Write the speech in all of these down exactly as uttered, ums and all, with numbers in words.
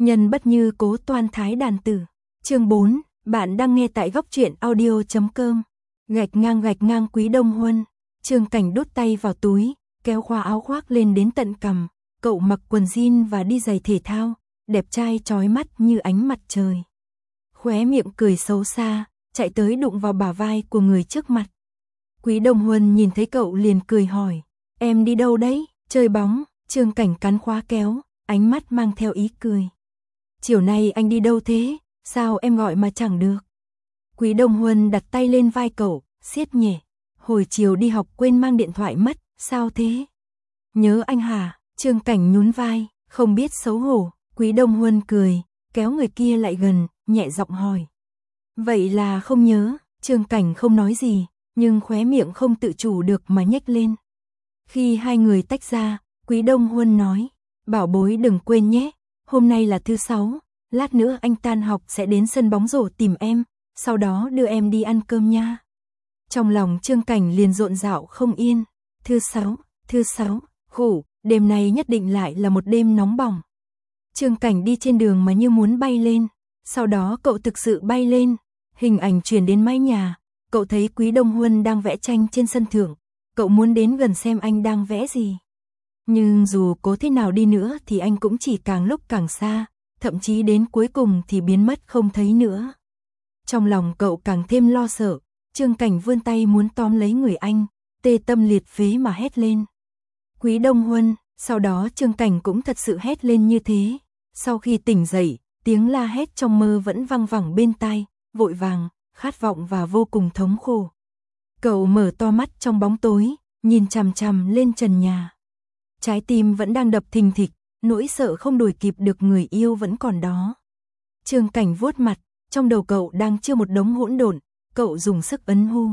Nhân bất như cố toan thái đàn tử. Chương bốn, bạn đang nghe tại góc truyện audio chấm com. Gạch ngang gạch ngang Quý Đông Huân. Trương Cảnh đút tay vào túi, kéo khóa áo khoác lên đến tận cằm. Cậu mặc quần jean và đi giày thể thao, đẹp trai chói mắt như ánh mặt trời. Khóe miệng cười xấu xa, chạy tới đụng vào bả vai của người trước mặt. Quý Đông Huân nhìn thấy cậu liền cười hỏi, em đi đâu đấy? Chơi bóng. Trương Cảnh cắn khóa kéo, ánh mắt mang theo ý cười. Chiều nay anh đi đâu thế? Sao em gọi mà chẳng được? Quý Đông Huân đặt tay lên vai cậu, siết nhẹ. Hồi chiều đi học quên mang điện thoại mất, sao thế? Nhớ anh hả? Trương Cảnh nhún vai, không biết xấu hổ. Quý Đông Huân cười, kéo người kia lại gần, nhẹ giọng hỏi. Vậy là không nhớ. Trương Cảnh không nói gì, nhưng khóe miệng không tự chủ được mà nhếch lên. Khi hai người tách ra, Quý Đông Huân nói, bảo bối đừng quên nhé, hôm nay là thứ sáu, lát nữa anh tan học sẽ đến sân bóng rổ tìm em, sau đó đưa em đi ăn cơm nha. Trong lòng Trương Cảnh liền rộn rạo không yên, thứ sáu, thứ sáu, khủ, đêm nay nhất định lại là một đêm nóng bỏng. Trương Cảnh đi trên đường mà như muốn bay lên, sau đó cậu thực sự bay lên, hình ảnh truyền đến mái nhà, cậu thấy Quý Đông Huân đang vẽ tranh trên sân thượng, cậu muốn đến gần xem anh đang vẽ gì. Nhưng dù cố thế nào đi nữa thì anh cũng chỉ càng lúc càng xa, thậm chí đến cuối cùng thì biến mất không thấy nữa. Trong lòng cậu càng thêm lo sợ, Trương Cảnh vươn tay muốn tóm lấy người anh, tê tâm liệt phế mà hét lên. Quý Đông Huân, sau đó Trương Cảnh cũng thật sự hét lên như thế. Sau khi tỉnh dậy, tiếng la hét trong mơ vẫn văng vẳng bên tai, vội vàng, khát vọng và vô cùng thống khổ. Cậu mở to mắt trong bóng tối, nhìn chằm chằm lên trần nhà. Trái tim vẫn đang đập thình thịch, nỗi sợ không đuổi kịp được người yêu vẫn còn đó. Trương Cảnh vuốt mặt, trong đầu cậu đang chưa một đống hỗn độn, cậu dùng sức ấn hu.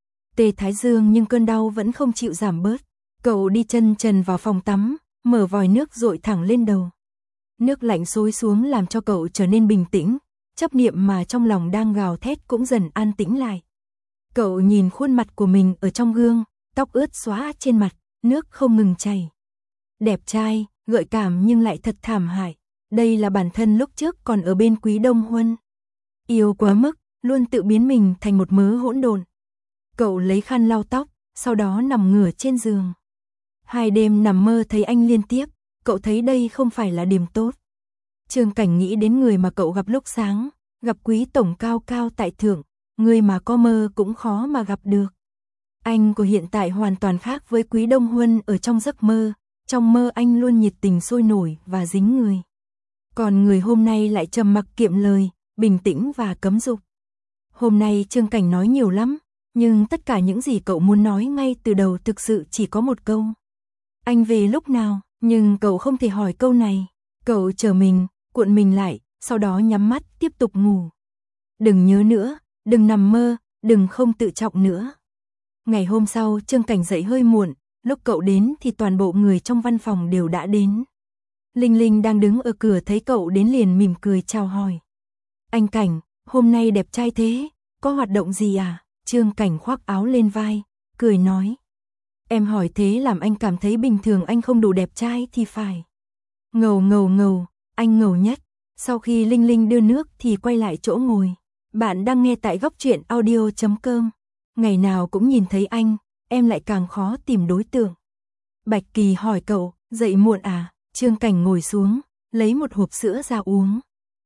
Tê thái dương nhưng cơn đau vẫn không chịu giảm bớt. Cậu đi chân trần vào phòng tắm, mở vòi nước dội thẳng lên đầu. Nước lạnh xối xuống làm cho cậu trở nên bình tĩnh, chấp niệm mà trong lòng đang gào thét cũng dần an tĩnh lại. Cậu nhìn khuôn mặt của mình ở trong gương, tóc ướt xóa trên mặt, nước không ngừng chảy. Đẹp trai, gợi cảm nhưng lại thật thảm hại. Đây là bản thân lúc trước còn ở bên Quý Đông Huân. Yêu quá mức, luôn tự biến mình thành một mớ hỗn độn. Cậu lấy khăn lau tóc, sau đó nằm ngửa trên giường. Hai đêm nằm mơ thấy anh liên tiếp, cậu thấy đây không phải là điểm tốt. Trương Cảnh nghĩ đến người mà cậu gặp lúc sáng, gặp Quý tổng cao cao tại thượng, người mà có mơ cũng khó mà gặp được. Anh của hiện tại hoàn toàn khác với Quý Đông Huân ở trong giấc mơ, trong mơ anh luôn nhiệt tình sôi nổi và dính người. Còn người hôm nay lại trầm mặc kiệm lời, bình tĩnh và cấm dục. Hôm nay Trương Cảnh nói nhiều lắm, nhưng tất cả những gì cậu muốn nói ngay từ đầu thực sự chỉ có một câu. Anh về lúc nào? Nhưng cậu không thể hỏi câu này. Cậu chờ mình, cuộn mình lại, sau đó nhắm mắt tiếp tục ngủ. Đừng nhớ nữa, đừng nằm mơ, đừng không tự trọng nữa. Ngày hôm sau Trương Cảnh dậy hơi muộn, lúc cậu đến thì toàn bộ người trong văn phòng đều đã đến. Linh Linh đang đứng ở cửa thấy cậu đến liền mỉm cười chào hỏi. Anh Cảnh, hôm nay đẹp trai thế, có hoạt động gì à? Trương Cảnh khoác áo lên vai, cười nói. Em hỏi thế làm anh cảm thấy bình thường anh không đủ đẹp trai thì phải. Ngầu ngầu ngầu, anh ngầu nhất. Sau khi Linh Linh đưa nước thì quay lại chỗ ngồi. Bạn đang nghe tại góc truyện audio chấm com. Ngày nào cũng nhìn thấy anh, em lại càng khó tìm đối tượng. Bạch Kỳ hỏi cậu, dậy muộn à? Trương Cảnh ngồi xuống, lấy một hộp sữa ra uống.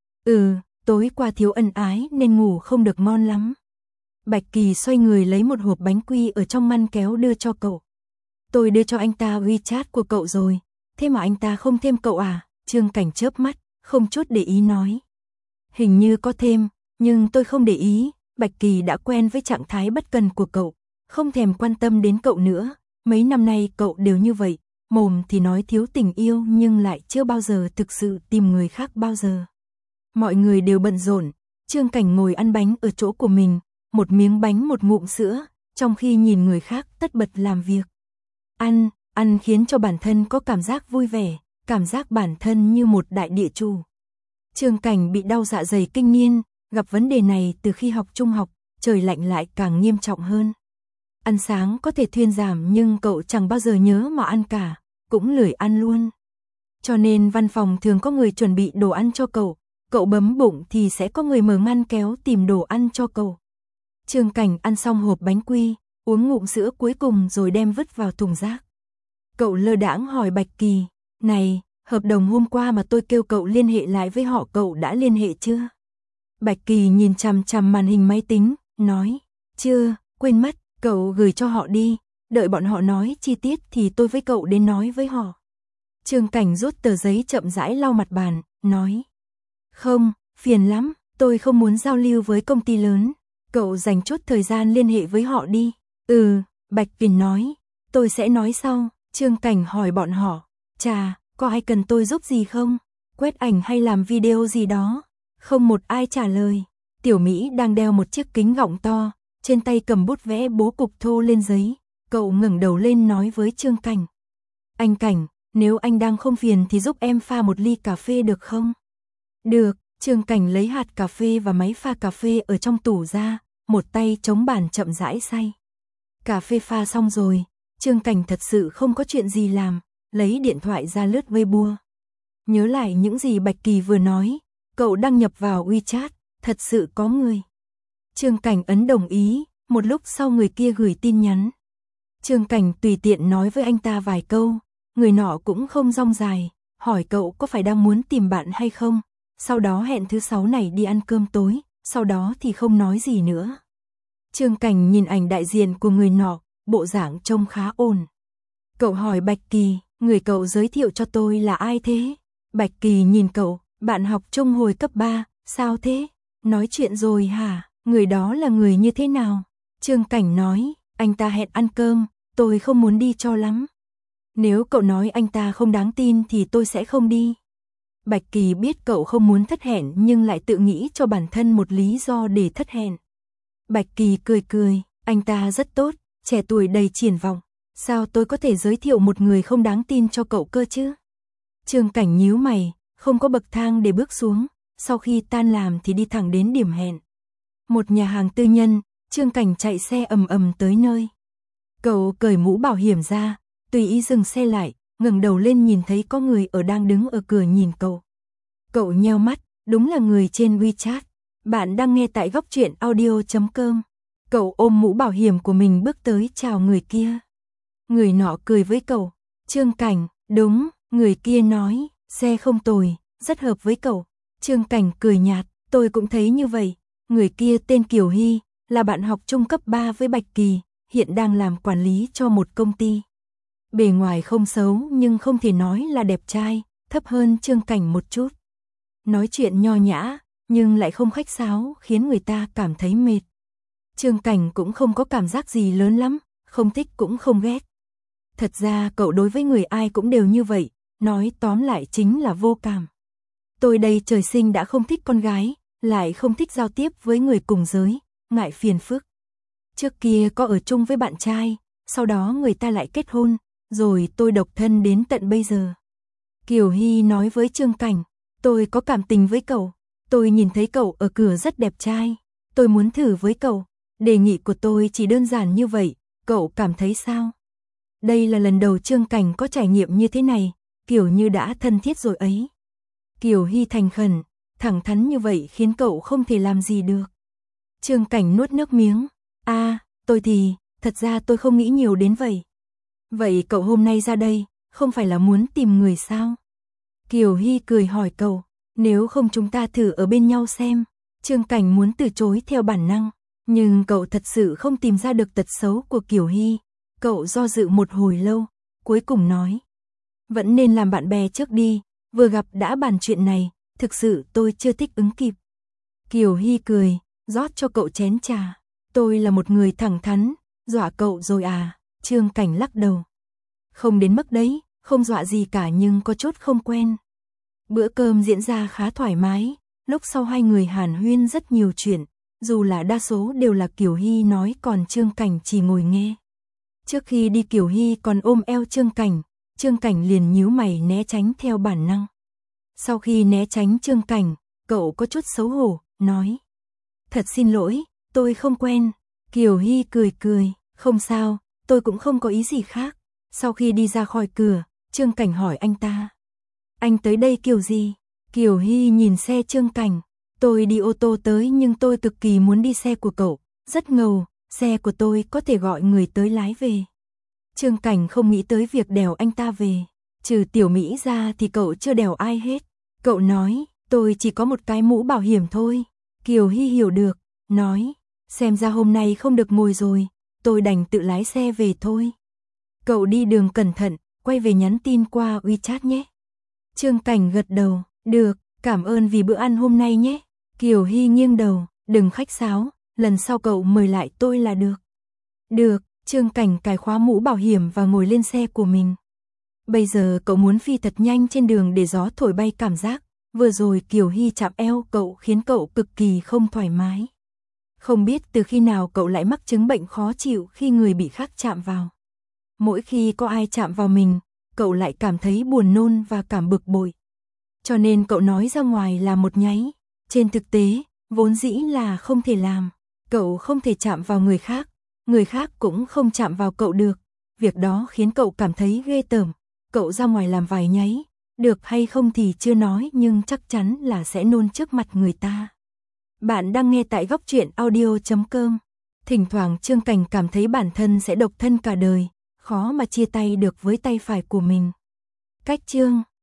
Ừ, tối qua thiếu ân ái nên ngủ không được ngon lắm. Bạch Kỳ xoay người lấy một hộp bánh quy ở trong ngăn kéo đưa cho cậu. Tôi đưa cho anh ta WeChat của cậu rồi, thế mà anh ta không thêm cậu à? Trương Cảnh chớp mắt, không chút để ý nói. Hình như có thêm, nhưng tôi không để ý. Bạch Kỳ đã quen với trạng thái bất cần của cậu, không thèm quan tâm đến cậu nữa. Mấy năm nay cậu đều như vậy, mồm thì nói thiếu tình yêu nhưng lại chưa bao giờ thực sự tìm người khác bao giờ. Mọi người đều bận rộn, Trương Cảnh ngồi ăn bánh ở chỗ của mình, một miếng bánh một ngụm sữa, trong khi nhìn người khác tất bật làm việc. Ăn, ăn khiến cho bản thân có cảm giác vui vẻ, cảm giác bản thân như một đại địa chủ. Trương Cảnh bị đau dạ dày kinh niên, gặp vấn đề này từ khi học trung học, trời lạnh lại càng nghiêm trọng hơn. Ăn sáng có thể thuyên giảm nhưng cậu chẳng bao giờ nhớ mà ăn cả, cũng lười ăn luôn. Cho nên văn phòng thường có người chuẩn bị đồ ăn cho cậu, cậu bấm bụng thì sẽ có người mở ngăn kéo tìm đồ ăn cho cậu. Trương Cảnh ăn xong hộp bánh quy, uống ngụm sữa cuối cùng rồi đem vứt vào thùng rác. Cậu lơ đãng hỏi Bạch Kỳ, này, hợp đồng hôm qua mà tôi kêu cậu liên hệ lại với họ cậu đã liên hệ chưa? Bạch Kỳ nhìn chằm chằm màn hình máy tính, nói, chưa, quên mất, cậu gửi cho họ đi, đợi bọn họ nói chi tiết thì tôi với cậu đến nói với họ. Trương Cảnh rút tờ giấy chậm rãi lau mặt bàn, nói, không, phiền lắm, tôi không muốn giao lưu với công ty lớn, cậu dành chút thời gian liên hệ với họ đi. Ừ, Bạch Kỳ nói, tôi sẽ nói sau. Trương Cảnh hỏi bọn họ, chà, có ai cần tôi giúp gì không? Quét ảnh hay làm video gì đó? Không một ai trả lời. Tiểu Mỹ đang đeo một chiếc kính gọng to, trên tay cầm bút vẽ bố cục thô lên giấy. Cậu ngẩng đầu lên nói với Trương Cảnh. Anh Cảnh, nếu anh đang không phiền thì giúp em pha một ly cà phê được không? Được, Trương Cảnh lấy hạt cà phê và máy pha cà phê ở trong tủ ra, một tay chống bàn chậm rãi xay. Cà phê pha xong rồi, Trương Cảnh thật sự không có chuyện gì làm, lấy điện thoại ra lướt Weibo. Nhớ lại những gì Bạch Kỳ vừa nói, cậu đăng nhập vào WeChat, thật sự có người. Trương Cảnh ấn đồng ý, một lúc sau người kia gửi tin nhắn. Trương Cảnh tùy tiện nói với anh ta vài câu, người nọ cũng không rong dài, hỏi cậu có phải đang muốn tìm bạn hay không, sau đó hẹn thứ sáu này đi ăn cơm tối, sau đó thì không nói gì nữa. Trương Cảnh nhìn ảnh đại diện của người nọ, bộ dạng trông khá ổn. Cậu hỏi Bạch Kỳ, người cậu giới thiệu cho tôi là ai thế? Bạch Kỳ nhìn cậu, bạn học chung hồi cấp ba, sao thế? Nói chuyện rồi hả? Người đó là người như thế nào? Trương Cảnh nói, anh ta hẹn ăn cơm, tôi không muốn đi cho lắm. Nếu cậu nói anh ta không đáng tin thì tôi sẽ không đi. Bạch Kỳ biết cậu không muốn thất hẹn nhưng lại tự nghĩ cho bản thân một lý do để thất hẹn. Bạch Kỳ cười cười, anh ta rất tốt, trẻ tuổi đầy triển vọng. Sao tôi có thể giới thiệu một người không đáng tin cho cậu cơ chứ? Trương Cảnh nhíu mày, không có bậc thang để bước xuống, sau khi tan làm thì đi thẳng đến điểm hẹn. Một nhà hàng tư nhân, Trương Cảnh chạy xe ầm ầm tới nơi. Cậu cởi mũ bảo hiểm ra, tùy ý dừng xe lại, ngẩng đầu lên nhìn thấy có người ở đang đứng ở cửa nhìn cậu. Cậu nheo mắt, đúng là người trên WeChat. Bạn đang nghe tại góc truyện audio chấm com. Cậu ôm mũ bảo hiểm của mình bước tới chào người kia. Người nọ cười với cậu. Trương Cảnh, đúng, người kia nói, xe không tồi, rất hợp với cậu. Trương Cảnh cười nhạt, tôi cũng thấy như vậy. Người kia tên Kiều Hy, là bạn học chung cấp ba với Bạch Kỳ, hiện đang làm quản lý cho một công ty. Bề ngoài không xấu nhưng không thể nói là đẹp trai, thấp hơn Trương Cảnh một chút. Nói chuyện nho nhã, nhưng lại không khách sáo, khiến người ta cảm thấy mệt. Trương Cảnh cũng không có cảm giác gì lớn lắm, không thích cũng không ghét. Thật ra cậu đối với người ai cũng đều như vậy, nói tóm lại chính là vô cảm. Tôi đây trời sinh đã không thích con gái, lại không thích giao tiếp với người cùng giới, ngại phiền phức. Trước kia có ở chung với bạn trai, sau đó người ta lại kết hôn, rồi tôi độc thân đến tận bây giờ. Kiều Hy nói với Trương Cảnh, tôi có cảm tình với cậu, tôi nhìn thấy cậu ở cửa rất đẹp trai, tôi muốn thử với cậu, đề nghị của tôi chỉ đơn giản như vậy, cậu cảm thấy sao? Đây là lần đầu Trương Cảnh có trải nghiệm như thế này, kiểu như đã thân thiết rồi ấy. Kiều Hy thành khẩn, thẳng thắn như vậy khiến cậu không thể làm gì được. Trương Cảnh nuốt nước miếng, a, à, tôi thì, thật ra tôi không nghĩ nhiều đến vậy. Vậy cậu hôm nay ra đây, không phải là muốn tìm người sao? Kiều Hy cười hỏi cậu, nếu không chúng ta thử ở bên nhau xem. Trương Cảnh muốn từ chối theo bản năng, nhưng cậu thật sự không tìm ra được tật xấu của Kiều Hy. Cậu do dự một hồi lâu, cuối cùng nói, vẫn nên làm bạn bè trước đi, vừa gặp đã bàn chuyện này, thực sự tôi chưa thích ứng kịp. Kiều Hy cười, rót cho cậu chén trà, tôi là một người thẳng thắn, dọa cậu rồi à? Trương Cảnh lắc đầu, không đến mức đấy, không dọa gì cả nhưng có chút không quen. Bữa cơm diễn ra khá thoải mái, lúc sau hai người hàn huyên rất nhiều chuyện, dù là đa số đều là Kiều Hy nói còn Trương Cảnh chỉ ngồi nghe. Trước khi đi Kiều Hy còn ôm eo Trương Cảnh, Trương Cảnh liền nhíu mày né tránh theo bản năng. Sau khi né tránh Trương Cảnh, cậu có chút xấu hổ, nói, thật xin lỗi, tôi không quen. Kiều Hy cười cười, không sao, tôi cũng không có ý gì khác. Sau khi đi ra khỏi cửa, Trương Cảnh hỏi anh ta, Anh tới đây kiểu gì? Kiều Hy nhìn xe Trương Cảnh. Tôi đi ô tô tới nhưng tôi cực kỳ muốn đi xe của cậu. Rất ngầu, xe của tôi có thể gọi người tới lái về. Trương Cảnh không nghĩ tới việc đèo anh ta về. Trừ Tiểu Mỹ ra thì cậu chưa đèo ai hết. Cậu nói, tôi chỉ có một cái mũ bảo hiểm thôi. Kiều Hy hiểu được, nói, xem ra hôm nay không được ngồi rồi, tôi đành tự lái xe về thôi. Cậu đi đường cẩn thận, quay về nhắn tin qua WeChat nhé. Trương Cảnh gật đầu, được, cảm ơn vì bữa ăn hôm nay nhé. Kiều Hy nghiêng đầu, đừng khách sáo, lần sau cậu mời lại tôi là được. Được, Trương Cảnh cài khóa mũ bảo hiểm và ngồi lên xe của mình. Bây giờ cậu muốn phi thật nhanh trên đường để gió thổi bay cảm giác. Vừa rồi Kiều Hy chạm eo cậu khiến cậu cực kỳ không thoải mái. Không biết từ khi nào cậu lại mắc chứng bệnh khó chịu khi người bị khác chạm vào. Mỗi khi có ai chạm vào mình, cậu lại cảm thấy buồn nôn và cảm bực bội. Cho nên cậu nói ra ngoài là một nháy. Trên thực tế, vốn dĩ là không thể làm. Cậu không thể chạm vào người khác, người khác cũng không chạm vào cậu được. Việc đó khiến cậu cảm thấy ghê tởm. Cậu ra ngoài làm vài nháy, được hay không thì chưa nói nhưng chắc chắn là sẽ nôn trước mặt người ta. Bạn đang nghe tại góc truyện audio chấm com. Thỉnh thoảng Trương Cảnh cảm thấy bản thân sẽ độc thân cả đời, khó mà chia tay được với tay phải của mình. Cách chương